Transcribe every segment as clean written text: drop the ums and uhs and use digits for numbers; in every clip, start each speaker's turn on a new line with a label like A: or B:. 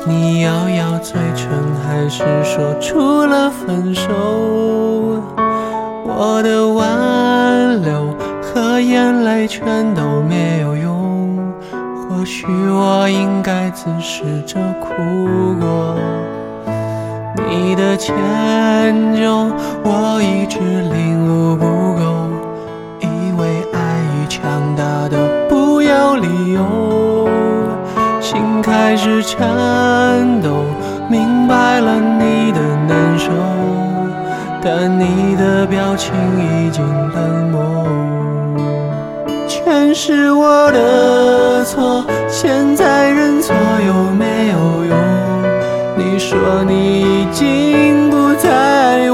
A: 你咬咬嘴唇，还是说出了分手？我的挽留和眼泪全都没有用，或许我应该自试着哭过。你的迁就我一直领悟不够，以为爱与强大的不要理由，心开始颤抖，明白了你的难受，但你的表情已经冷漠。全是我的错，现在认错有没有用？你说你已经不在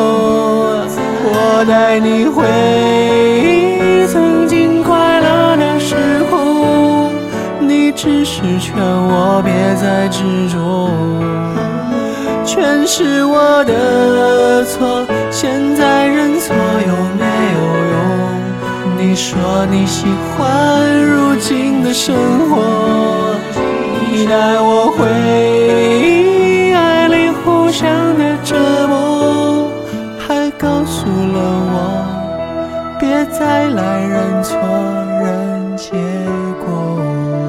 A: 我带你回忆曾经快乐的时候，你只是劝我别再执着。全是我的错，现在认错有没有用？你说你喜欢如今的生活，你带我回忆爱里互相的折磨，还告诉了我别再来认错认结果。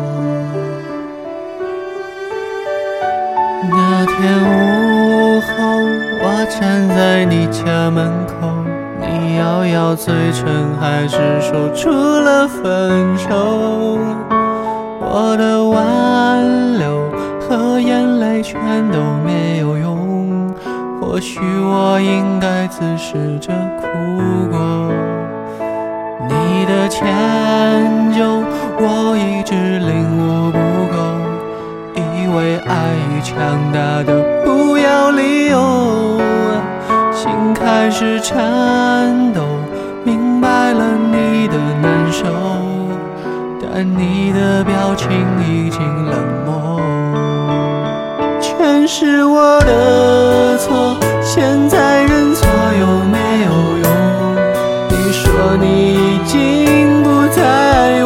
A: 那天午后，我站在你家门口，你咬咬嘴唇，还是说出了分手。我的挽留和眼泪全都没有用，或许我应该自试着哭过。你的迁就我一直领悟不够，以为爱与强大的不要理由，心开始颤抖，明白了你的难受，但你的表情已经冷漠。全是我的错，现在认错有没有用？你说你已经不在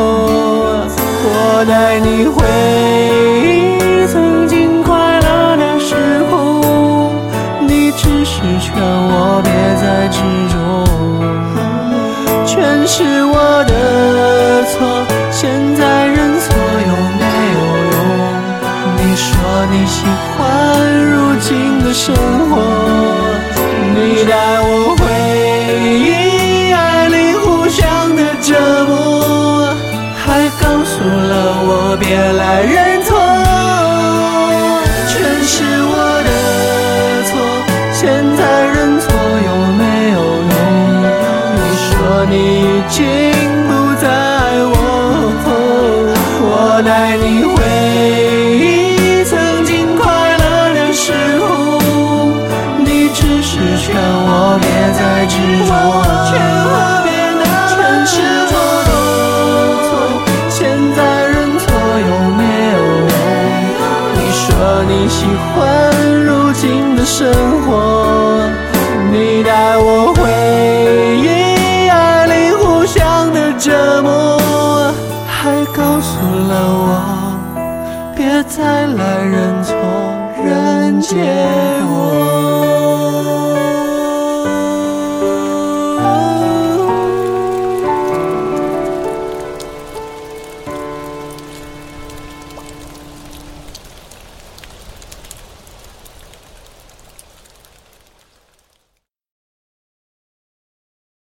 A: 我带你回忆曾经快乐的时候，你只是劝我别再执着。全是我的错，现在认错有没有用？你说你喜欢如今的生活，你带我回忆爱里互相的折磨，还告诉了我别来认错。全是我的错，现在认错有没有用？你说你已经不在我带你回忆曾经快乐的时候，你只是劝我别再执着。全是我的错，现在认错有没有用？你说你喜欢如今的生活，你带我回忆爱里互相的折磨，还告诉了我别再来认错认结果。